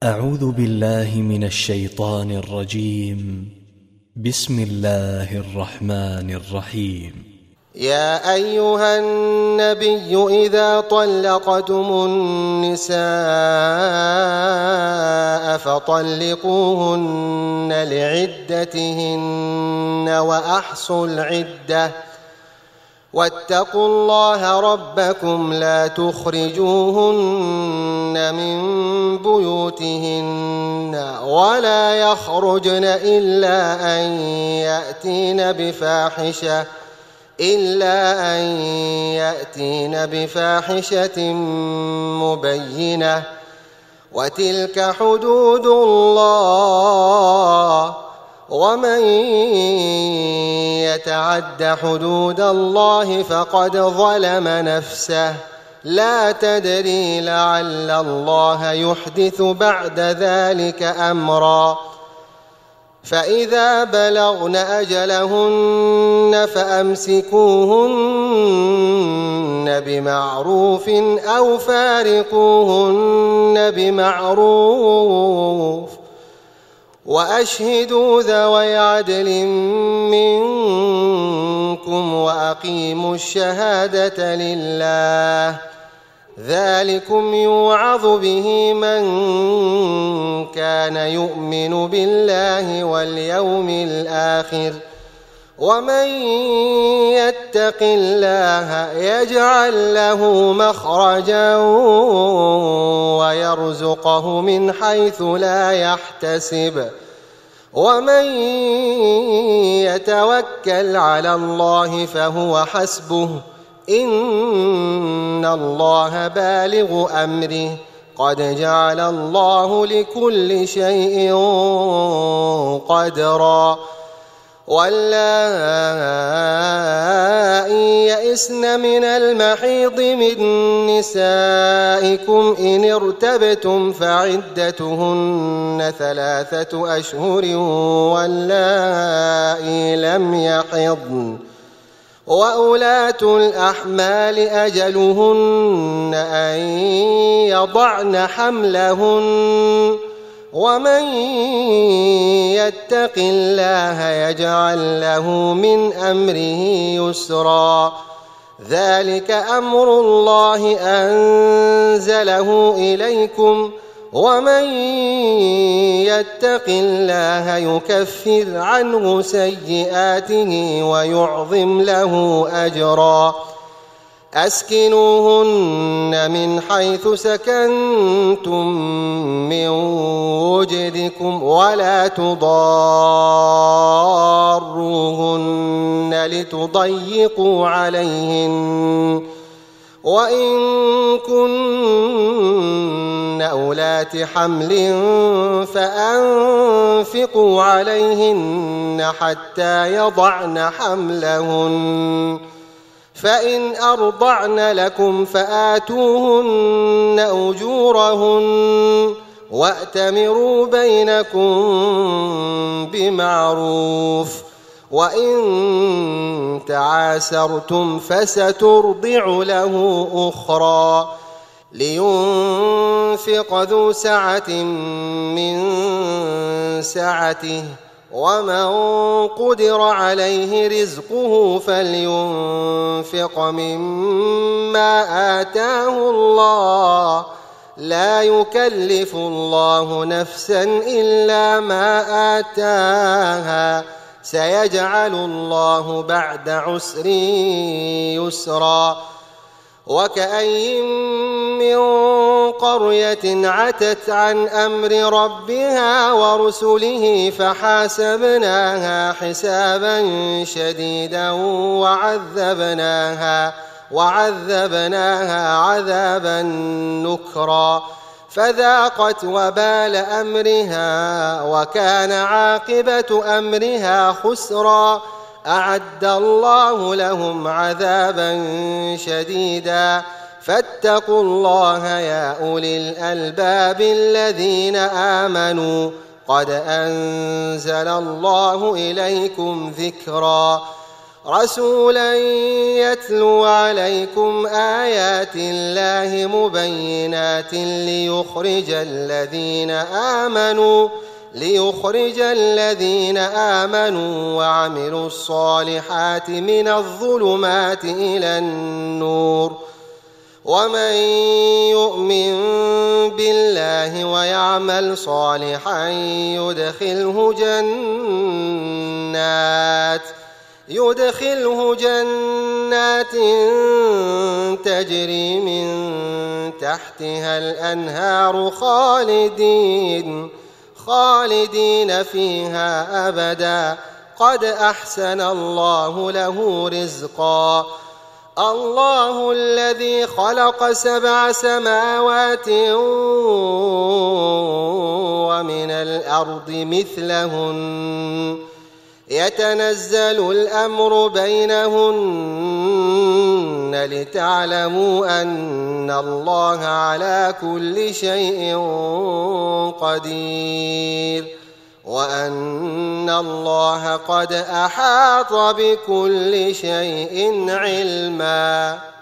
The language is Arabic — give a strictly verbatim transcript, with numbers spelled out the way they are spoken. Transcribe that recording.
أعوذ بالله من الشيطان الرجيم. بسم الله الرحمن الرحيم. يا أيها النبي إذا طلقتم النساء فطلقوهن لعدتهن وأحصوا العدة واتقوا الله ربكم لا تخرجوهن من بيوتهن ولا يخرجن إلا أن يأتين بفاحشة إلا أن يأتين بفاحشة مبينة وتلك حدود الله ومن يتعد حدود الله فقد ظلم نفسه لا تدري لعل الله يحدث بعد ذلك أمرا فإذا بلغن أجلهن فأمسكوهن بمعروف أو فارقوهن بمعروف وأشهدوا ذوي عدل منكم وأقيموا الشهادة لله ذلكم يوعظ به من كان يؤمن بالله واليوم الآخر ومن يتق الله يجعل له مخرجا ويرزقه من حيث لا يحتسب ومن يتوكل على الله فهو حسبه إن الله بالغ أمره قد جعل الله لكل شيء قدرا واللائي يئسن من المحيض من نسائكم إن ارتبتم فعدتهن ثلاثة أشهر واللائي لم يحضن وأولاة الأحمال أجلهن أن يضعن حملهن ومن يتق الله يجعل له من أمره يسرا ذلك أمر الله أنزله إليكم ومن يتق الله يكفر عنه سيئاته ويعظم له أجرا أسكنوهن من حيث سكنتم من وجدكم ولا تضاروهن لتضيقوا عليهن وإن كن أولات حمل فأنفقوا عليهن حتى يضعن حملهن فإن أرضعن لكم فآتوهن أجورهن وأتمروا بينكم بمعروف وإن تعاسرتم فسترضع له أخرى لينفق ذو سعة من سعته ومن قدر عليه رزقه فلينفق مما آتاه الله لا يكلف الله نفسا إلا ما آتاها سيجعل الله بعد عسر يسرا وكأين من قرية عتت عن أمر ربها ورسله فحاسبناها حسابا شديدا وعذبناها وعذبناها عذابا نكرا فذاقت وبال أمرها وكان عاقبة أمرها خسرا أعد الله لهم عذابا شديدا فاتقوا الله يا أولي الألباب الذين آمنوا قد أنزل الله إليكم ذكرا رسولا يتلو عليكم آيات الله مبينات ليخرج الذين آمنوا ليخرج الذين آمنوا وعملوا الصالحات من الظلمات إلى النور ومن يؤمن بالله ويعمل صالحا يدخله جنات يدخله جنات تجري من تحتها الأنهار خالدين خالدين فيها أبدا قد أحسن الله له رزقا الله الذي خلق سبع سماوات ومن الأرض مثلهن يتنزل الأمر بينهن لتعلموا أن الله على كل شيء قدير وأن الله قد أحاط بكل شيء علما.